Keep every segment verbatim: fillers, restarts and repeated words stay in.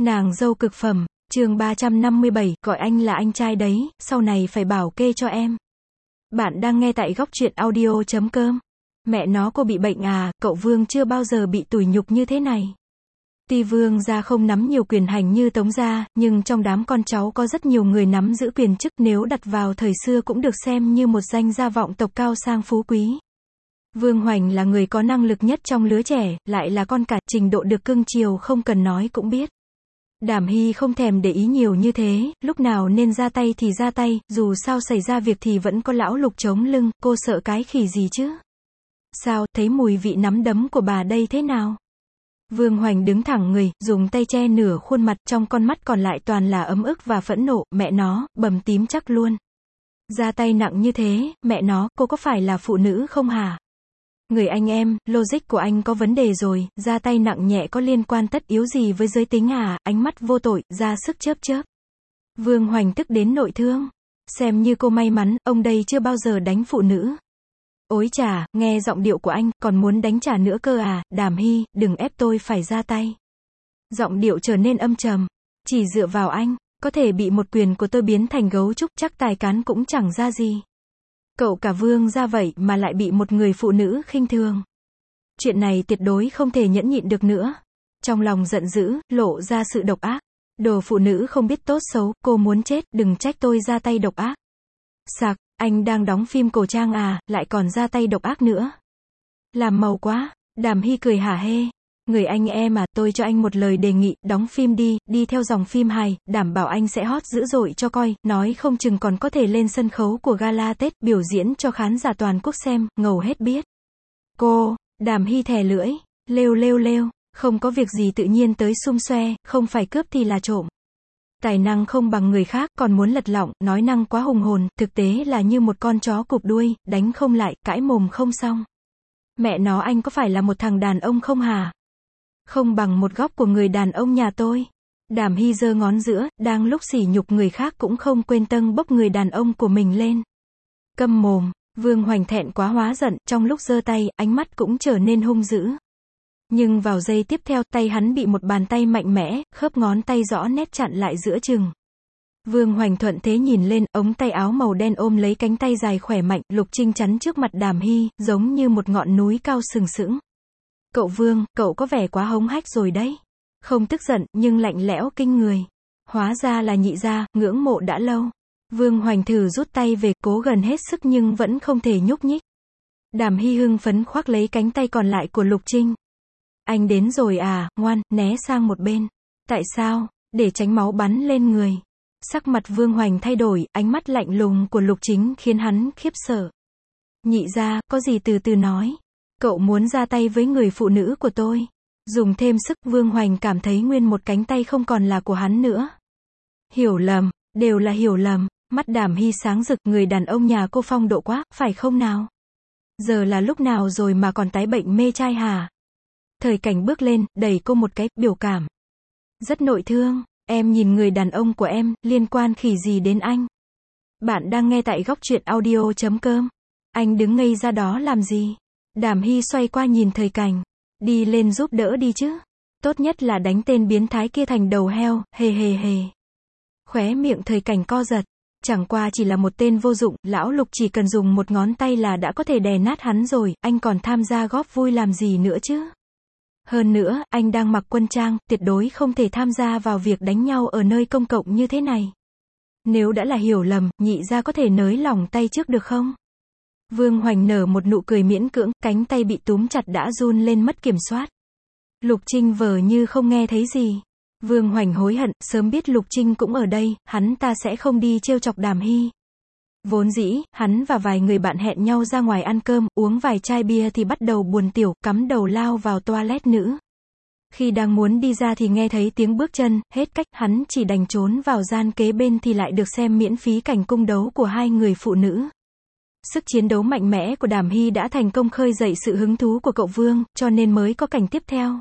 Nàng dâu cực phẩm, chương ba trăm năm mươi bảy, gọi anh là anh trai đấy, sau này phải bảo kê cho em. Bạn đang nghe tại góc truyện audio chấm com. Mẹ nó cô bị bệnh à, cậu Vương chưa bao giờ bị tủi nhục như thế này. Tuy Vương gia không nắm nhiều quyền hành như Tống gia, nhưng trong đám con cháu có rất nhiều người nắm giữ quyền chức, nếu đặt vào thời xưa cũng được xem như một danh gia vọng tộc cao sang phú quý. Vương Hoành là người có năng lực nhất trong lứa trẻ, lại là con cả, trình độ được cưng chiều không cần nói cũng biết. Đàm Hy không thèm để ý nhiều như thế, lúc nào nên ra tay thì ra tay, dù sao xảy ra việc thì vẫn có lão Lục chống lưng, cô sợ cái khỉ gì chứ? Sao, thấy mùi vị nắm đấm của bà đây thế nào? Vương Hoành đứng thẳng người, dùng tay che nửa khuôn mặt, trong con mắt còn lại toàn là ấm ức và phẫn nộ, mẹ nó, bầm tím chắc luôn. Ra tay nặng như thế, mẹ nó, cô có phải là phụ nữ không hả? Người anh em, logic của anh có vấn đề rồi, ra tay nặng nhẹ có liên quan tất yếu gì với giới tính à, ánh mắt vô tội, ra sức chớp chớp. Vương Hoành tức đến nội thương. Xem như cô may mắn, ông đây chưa bao giờ đánh phụ nữ. Ối chà, nghe giọng điệu của anh, còn muốn đánh trả nữa cơ à, Đàm Hy, đừng ép tôi phải ra tay. Giọng điệu trở nên âm trầm. Chỉ dựa vào anh, có thể bị một quyền của tôi biến thành gấu trúc, chắc tài cán cũng chẳng ra gì. Cậu cả Vương ra vậy mà lại bị một người phụ nữ khinh thường. Chuyện này tuyệt đối không thể nhẫn nhịn được nữa. Trong lòng giận dữ, lộ ra sự độc ác. Đồ phụ nữ không biết tốt xấu, cô muốn chết, đừng trách tôi ra tay độc ác. Sặc, anh đang đóng phim cổ trang à, lại còn ra tay độc ác nữa. Làm màu quá, Đàm Hy cười hả hê. Người anh em à, tôi cho anh một lời đề nghị, đóng phim đi, đi theo dòng phim hài, đảm bảo anh sẽ hot dữ dội cho coi, nói không chừng còn có thể lên sân khấu của gala Tết, biểu diễn cho khán giả toàn quốc xem, ngầu hết biết. Cô, Đàm Hy thè lưỡi, lêu lêu lêu, không có việc gì tự nhiên tới xum xoe, không phải cướp thì là trộm. Tài năng không bằng người khác, còn muốn lật lọng, nói năng quá hùng hồn, thực tế là như một con chó cụp đuôi, đánh không lại, cãi mồm không xong. Mẹ nó, anh có phải là một thằng đàn ông không hả? Không bằng một góc của người đàn ông nhà tôi. Đàm Hy giơ ngón giữa, đang lúc sỉ nhục người khác cũng không quên tâng bốc người đàn ông của mình lên. Câm mồm, Vương Hoành thẹn quá hóa giận, trong lúc giơ tay, ánh mắt cũng trở nên hung dữ. Nhưng vào giây tiếp theo, tay hắn bị một bàn tay mạnh mẽ, khớp ngón tay rõ nét chặn lại giữa chừng. Vương Hoành thuận thế nhìn lên, ống tay áo màu đen ôm lấy cánh tay dài khỏe mạnh, Lục Trinh chắn trước mặt Đàm Hy, giống như một ngọn núi cao sừng sững. Cậu Vương, cậu có vẻ quá hống hách rồi đấy. Không tức giận, nhưng lạnh lẽo kinh người. Hóa ra là nhị gia, ngưỡng mộ đã lâu. Vương Hoành thử rút tay về, cố gần hết sức nhưng vẫn không thể nhúc nhích. Đàm Hy hưng phấn khoác lấy cánh tay còn lại của Lục Trinh. Anh đến rồi à, ngoan, né sang một bên. Tại sao? Để tránh máu bắn lên người. Sắc mặt Vương Hoành thay đổi, ánh mắt lạnh lùng của Lục Chính khiến hắn khiếp sợ. Nhị gia, có gì từ từ nói. Cậu muốn ra tay với người phụ nữ của tôi. Dùng thêm sức, Vương Hoành cảm thấy nguyên một cánh tay không còn là của hắn nữa. Hiểu lầm, đều là hiểu lầm. Mắt Đàm Hy sáng rực, người đàn ông nhà cô phong độ quá, phải không nào? Giờ là lúc nào rồi mà còn tái bệnh mê trai hả? Thời Cảnh bước lên, đẩy cô một cái, biểu cảm. Rất nội thương, em nhìn người đàn ông của em, liên quan khỉ gì đến anh? Bạn đang nghe tại góc truyện audio chấm com. Anh đứng ngây ra đó làm gì? Đàm Hy xoay qua nhìn Thời Cảnh. Đi lên giúp đỡ đi chứ. Tốt nhất là đánh tên biến thái kia thành đầu heo, hề hề hề. Khóe miệng Thời Cảnh co giật. Chẳng qua chỉ là một tên vô dụng, lão Lục chỉ cần dùng một ngón tay là đã có thể đè nát hắn rồi, anh còn tham gia góp vui làm gì nữa chứ? Hơn nữa, anh đang mặc quân trang, tuyệt đối không thể tham gia vào việc đánh nhau ở nơi công cộng như thế này. Nếu đã là hiểu lầm, nhị gia có thể nới lỏng tay trước được không? Vương Hoành nở một nụ cười miễn cưỡng, cánh tay bị túm chặt đã run lên mất kiểm soát. Lục Trinh vờ như không nghe thấy gì. Vương Hoành hối hận, sớm biết Lục Trinh cũng ở đây, hắn ta sẽ không đi trêu chọc Đàm Hy. Vốn dĩ, hắn và vài người bạn hẹn nhau ra ngoài ăn cơm, uống vài chai bia thì bắt đầu buồn tiểu, cắm đầu lao vào toilet nữ. Khi đang muốn đi ra thì nghe thấy tiếng bước chân, hết cách, hắn chỉ đành trốn vào gian kế bên thì lại được xem miễn phí cảnh cung đấu của hai người phụ nữ. Sức chiến đấu mạnh mẽ của Đàm Hy đã thành công khơi dậy sự hứng thú của cậu Vương, cho nên mới có cảnh tiếp theo.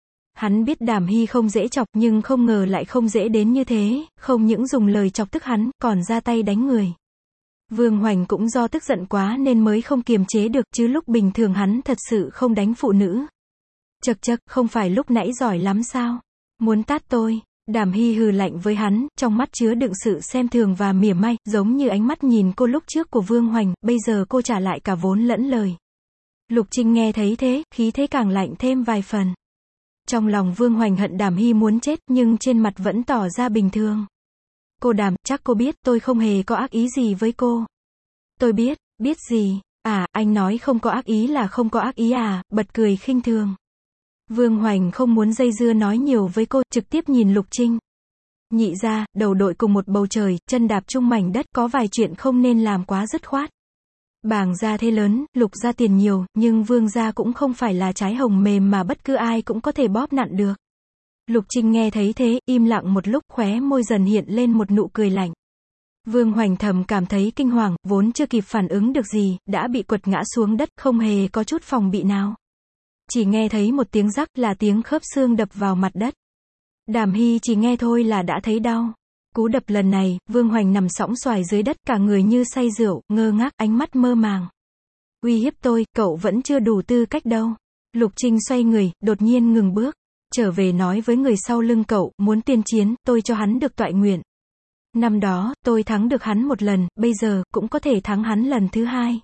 Hắn biết Đàm Hy không dễ chọc nhưng không ngờ lại không dễ đến như thế, không những dùng lời chọc tức hắn, còn ra tay đánh người. Vương Hoành cũng do tức giận quá nên mới không kiềm chế được, chứ lúc bình thường hắn thật sự không đánh phụ nữ. Chậc chậc, không phải lúc nãy giỏi lắm sao? Muốn tát tôi, Đàm Hy hừ lạnh với hắn, trong mắt chứa đựng sự xem thường và mỉa mai, giống như ánh mắt nhìn cô lúc trước của Vương Hoành, bây giờ cô trả lại cả vốn lẫn lời. Lục Trinh nghe thấy thế, khí thế càng lạnh thêm vài phần. Trong lòng Vương Hoành hận Đàm Hy muốn chết, nhưng trên mặt vẫn tỏ ra bình thường. Cô Đàm, chắc cô biết, tôi không hề có ác ý gì với cô. Tôi biết, biết gì? À, anh nói không có ác ý là không có ác ý à, bật cười khinh thường. Vương Hoành không muốn dây dưa nói nhiều với cô, trực tiếp nhìn Lục Trinh. Nhị gia, đầu đội cùng một bầu trời, chân đạp chung mảnh đất, có vài chuyện không nên làm quá dứt khoát. Bàng gia thế lớn, Lục gia tiền nhiều, nhưng Vương gia cũng không phải là trái hồng mềm mà bất cứ ai cũng có thể bóp nặn được. Lục Trinh nghe thấy thế, im lặng một lúc, khóe môi dần hiện lên một nụ cười lạnh. Vương Hoành thầm cảm thấy kinh hoàng, vốn chưa kịp phản ứng được gì, đã bị quật ngã xuống đất, không hề có chút phòng bị nào. Chỉ nghe thấy một tiếng rắc, là tiếng khớp xương đập vào mặt đất. Đàm Hy chỉ nghe thôi là đã thấy đau. Cú đập lần này, Vương Hoành nằm sõng soài dưới đất, cả người như say rượu, ngơ ngác, ánh mắt mơ màng. Uy hiếp tôi, cậu vẫn chưa đủ tư cách đâu. Lục Trinh xoay người, đột nhiên ngừng bước. Trở về nói với người sau lưng cậu, muốn tiên chiến, tôi cho hắn được toại nguyện. Năm đó, tôi thắng được hắn một lần, bây giờ, cũng có thể thắng hắn lần thứ hai.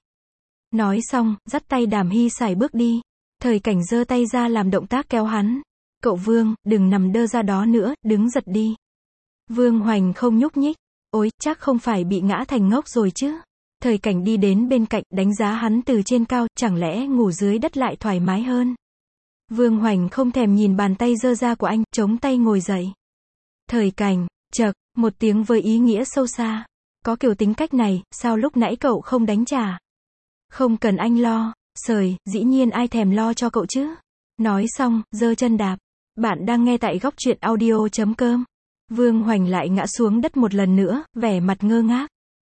Nói xong, dắt tay Đàm Hy sải bước đi. Thời Cảnh giơ tay ra làm động tác kéo hắn. Cậu Vương, đừng nằm đơ ra đó nữa, đứng giật đi. Vương Hoành không nhúc nhích. Ôi, chắc không phải bị ngã thành ngốc rồi chứ. Thời Cảnh đi đến bên cạnh, đánh giá hắn từ trên cao, chẳng lẽ ngủ dưới đất lại thoải mái hơn. Vương Hoành không thèm nhìn bàn tay giơ ra của anh, chống tay ngồi dậy. Thời Cảnh, chậc, một tiếng với ý nghĩa sâu xa. Có kiểu tính cách này, sao lúc nãy cậu không đánh trả? Không cần anh lo. Sời, dĩ nhiên ai thèm lo cho cậu chứ. Nói xong, giơ chân đạp. Bạn đang nghe tại góc truyện audio chấm com. Vương Hoành lại ngã xuống đất một lần nữa, vẻ mặt ngơ ngác.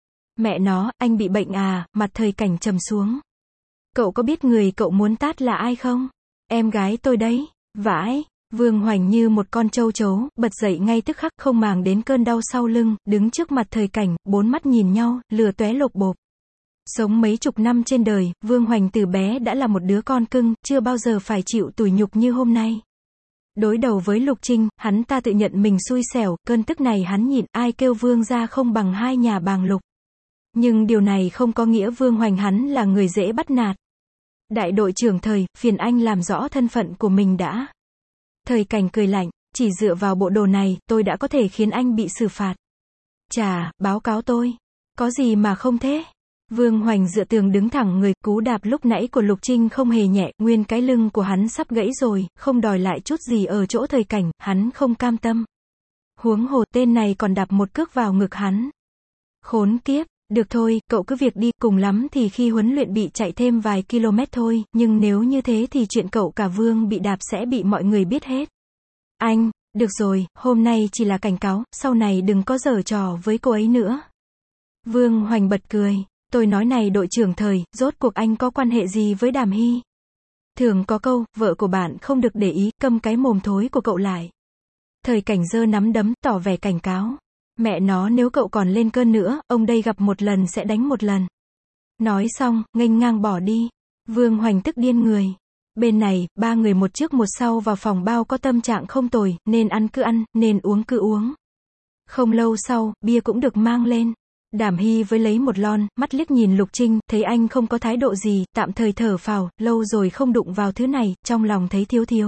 Mẹ nó, anh bị bệnh à, mặt Thời Cảnh trầm xuống. Cậu có biết người cậu muốn tát là ai không? Em gái tôi đấy. Vãi. Vương Hoành như một con trâu trấu, bật dậy ngay tức khắc, không màng đến cơn đau sau lưng, đứng trước mặt Thời Cảnh, bốn mắt nhìn nhau, lửa tóe lộp bộp. Sống mấy chục năm trên đời, Vương Hoành từ bé đã là một đứa con cưng, chưa bao giờ phải chịu tủi nhục như hôm nay. Đối đầu với Lục Trinh, hắn ta tự nhận mình xui xẻo, cơn tức này hắn nhịn, ai kêu Vương gia không bằng hai nhà Bàng Lục. Nhưng điều này không có nghĩa Vương Hoành hắn là người dễ bắt nạt. Đại đội trưởng Thời, phiền anh làm rõ thân phận của mình đã. Thời Cảnh cười lạnh, chỉ dựa vào bộ đồ này, tôi đã có thể khiến anh bị xử phạt. Chà, báo cáo tôi. Có gì mà không thế? Vương Hoành dựa tường đứng thẳng người, cú đạp lúc nãy của Lục Trinh không hề nhẹ, nguyên cái lưng của hắn sắp gãy rồi, không đòi lại chút gì ở chỗ Thời Cảnh, hắn không cam tâm. Huống hồ tên này còn đạp một cước vào ngực hắn. Khốn kiếp, được thôi, cậu cứ việc đi, cùng lắm thì khi huấn luyện bị chạy thêm vài km thôi, nhưng nếu như thế thì chuyện cậu cả Vương bị đạp sẽ bị mọi người biết hết. Anh, được rồi, hôm nay chỉ là cảnh cáo, sau này đừng có giở trò với cô ấy nữa. Vương Hoành bật cười. Tôi nói này đội trưởng Thời, rốt cuộc anh có quan hệ gì với Đàm Hy? Thường có câu, vợ của bạn không được để ý, câm cái mồm thối của cậu lại. Thời Cảnh giơ nắm đấm, tỏ vẻ cảnh cáo. Mẹ nó, nếu cậu còn lên cơn nữa, ông đây gặp một lần sẽ đánh một lần. Nói xong, nghênh ngang bỏ đi. Vương Hoành tức điên người. Bên này, ba người một trước một sau vào phòng bao có tâm trạng không tồi, nên ăn cứ ăn, nên uống cứ uống. Không lâu sau, bia cũng được mang lên. Đàm Hy với lấy một lon, mắt liếc nhìn Lục Trinh, thấy anh không có thái độ gì, tạm thời thở phào, lâu rồi không đụng vào thứ này, trong lòng thấy thiếu thiếu.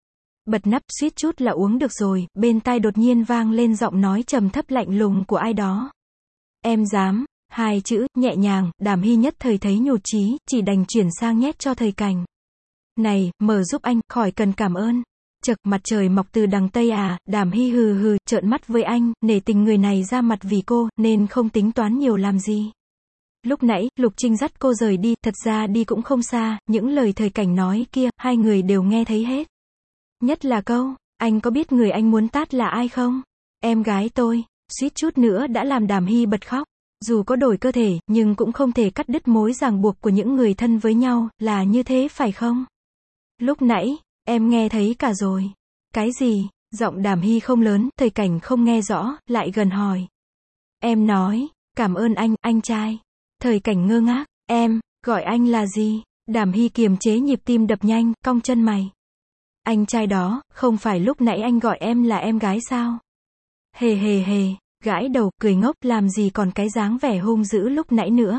Bật nắp, suýt chút là uống được rồi, bên tai đột nhiên vang lên giọng nói trầm thấp lạnh lùng của ai đó. Em dám, hai chữ, nhẹ nhàng, Đàm Hy nhất thời thấy nhụt chí, chỉ đành chuyển sang nhét cho Thời Cảnh. Này, mở giúp anh, khỏi cần cảm ơn. Chậc, mặt trời mọc từ đằng Tây à, Đàm Hy hừ hừ, trợn mắt với anh, nể tình người này ra mặt vì cô, nên không tính toán nhiều làm gì. Lúc nãy, Lục Trinh dắt cô rời đi, thật ra đi cũng không xa, những lời Thời Cảnh nói kia, hai người đều nghe thấy hết. Nhất là câu, anh có biết người anh muốn tát là ai không? Em gái tôi, suýt chút nữa đã làm Đàm Hy bật khóc. Dù có đổi cơ thể, nhưng cũng không thể cắt đứt mối ràng buộc của những người thân với nhau, là như thế phải không? Lúc nãy, em nghe thấy cả rồi. Cái gì? Giọng Đàm Hy không lớn, Thời Cảnh không nghe rõ, lại gần hỏi. Em nói, cảm ơn anh, anh trai. Thời Cảnh ngơ ngác, em, gọi anh là gì? Đàm Hy kiềm chế nhịp tim đập nhanh, cong chân mày. Anh trai đó, không phải lúc nãy anh gọi em là em gái sao? Hề hề hề, gãi đầu, cười ngốc, làm gì còn cái dáng vẻ hung dữ lúc nãy nữa.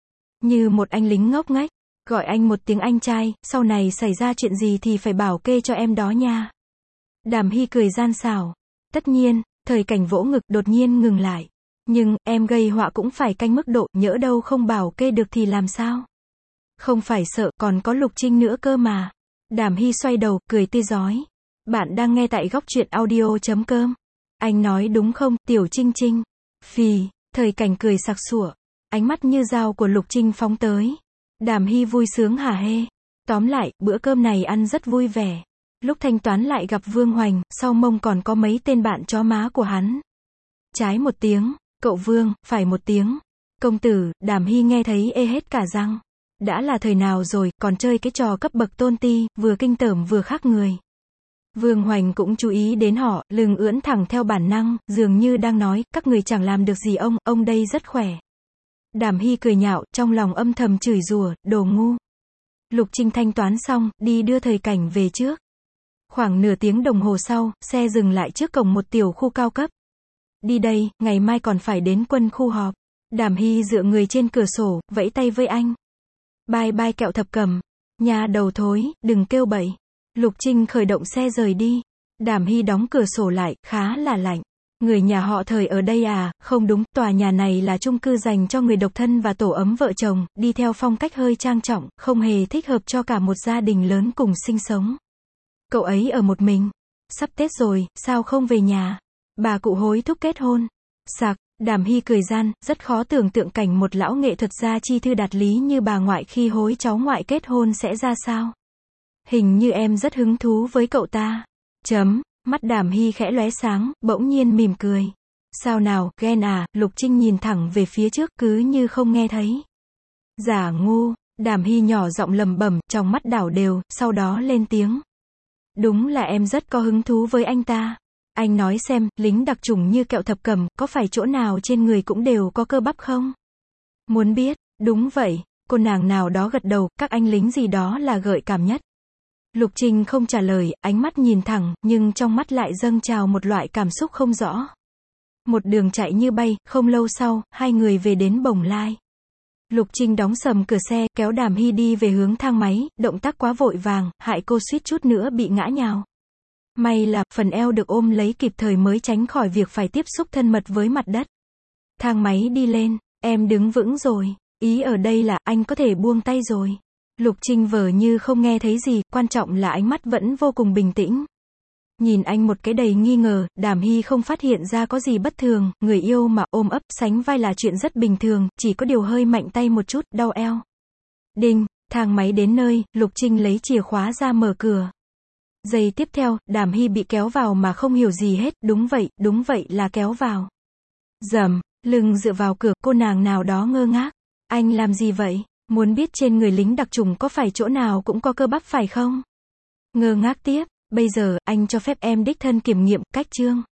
Như một anh lính ngốc nghếch, gọi anh một tiếng anh trai, sau này xảy ra chuyện gì thì phải bảo kê cho em đó nha. Đàm Hy cười gian xảo. Tất nhiên, thời cảnh vỗ ngực đột nhiên ngừng lại. Nhưng, em gây họa cũng phải canh mức độ, nhỡ đâu không bảo kê được thì làm sao? Không phải sợ, còn có Lục Trinh nữa cơ mà. Đàm Hy xoay đầu, cười tươi rói. Bạn đang nghe tại góc truyện audio chấm com. Anh nói đúng không, Tiểu Trinh Trinh? Phì, thời cảnh cười sặc sủa. Ánh mắt như dao của Lục Trinh phóng tới. Đàm Hy vui sướng hả hê. Tóm lại, bữa cơm này ăn rất vui vẻ. Lúc thanh toán lại gặp Vương Hoành, sau mông còn có mấy tên bạn chó má của hắn. Trái một tiếng, cậu Vương, phải một tiếng. Công tử, Đàm Hy nghe thấy ê hết cả răng. Đã là thời nào rồi, còn chơi cái trò cấp bậc tôn ti, vừa kinh tởm vừa khác người. Vương Hoành cũng chú ý đến họ, lưng ưỡn thẳng theo bản năng, dường như đang nói, các người chẳng làm được gì ông, ông đây rất khỏe. Đàm Hy cười nhạo, trong lòng âm thầm chửi rủa, đồ ngu. Lục Trinh thanh toán xong, đi đưa thời cảnh về trước. Khoảng nửa tiếng đồng hồ sau, xe dừng lại trước cổng một tiểu khu cao cấp. Đi đây, ngày mai còn phải đến quân khu họp. Đàm Hy dựa người trên cửa sổ, vẫy tay với anh. Bye bye kẹo thập cẩm. Nhà đầu thối, đừng kêu bậy. Lục Trinh khởi động xe rời đi. Đàm Hy đóng cửa sổ lại, khá là lạnh. Người nhà họ Thời ở đây à? Không đúng, tòa nhà này là chung cư dành cho người độc thân và tổ ấm vợ chồng, đi theo phong cách hơi trang trọng, không hề thích hợp cho cả một gia đình lớn cùng sinh sống. Cậu ấy ở một mình. Sắp Tết rồi, sao không về nhà? Bà cụ hối thúc kết hôn. Sặc, Đàm Hy cười gian, rất khó tưởng tượng cảnh một lão nghệ thuật gia chi thư đạt lý như bà ngoại khi hối cháu ngoại kết hôn sẽ ra sao. Hình như em rất hứng thú với cậu ta. Chấm, mắt Đàm Hy khẽ lóe sáng, bỗng nhiên mỉm cười. Sao nào, ghen à? Lục Trinh nhìn thẳng về phía trước, cứ như không nghe thấy. Giả ngu, Đàm Hy nhỏ giọng lẩm bẩm, trong mắt đảo đều, sau đó lên tiếng. Đúng là em rất có hứng thú với anh ta. Anh nói xem, lính đặc chủng như kẹo thập cẩm, có phải chỗ nào trên người cũng đều có cơ bắp không? Muốn biết, đúng vậy, cô nàng nào đó gật đầu, các anh lính gì đó là gợi cảm nhất. Lục Trinh không trả lời, ánh mắt nhìn thẳng, nhưng trong mắt lại dâng trào một loại cảm xúc không rõ. Một đường chạy như bay, không lâu sau, hai người về đến Bồng Lai. Lục Trinh đóng sầm cửa xe, kéo Đàm Hy đi về hướng thang máy, động tác quá vội vàng, hại cô suýt chút nữa bị ngã nhào. May là, phần eo được ôm lấy kịp thời mới tránh khỏi việc phải tiếp xúc thân mật với mặt đất. Thang máy đi lên, em đứng vững rồi, ý ở đây là, anh có thể buông tay rồi. Lục Trinh vờ như không nghe thấy gì, quan trọng là ánh mắt vẫn vô cùng bình tĩnh. Nhìn anh một cái đầy nghi ngờ, Đàm Hy không phát hiện ra có gì bất thường, người yêu mà ôm ấp, sánh vai là chuyện rất bình thường, chỉ có điều hơi mạnh tay một chút, đau eo. Đinh, thang máy đến nơi, Lục Trinh lấy chìa khóa ra mở cửa. Giây tiếp theo, Đàm Hy bị kéo vào mà không hiểu gì hết, đúng vậy, đúng vậy là kéo vào. Dầm, lưng dựa vào cửa, cô nàng nào đó ngơ ngác. Anh làm gì vậy? Muốn biết trên người lính đặc chủng có phải chỗ nào cũng có cơ bắp phải không? Ngơ ngác tiếp, bây giờ, anh cho phép em đích thân kiểm nghiệm, cách chương.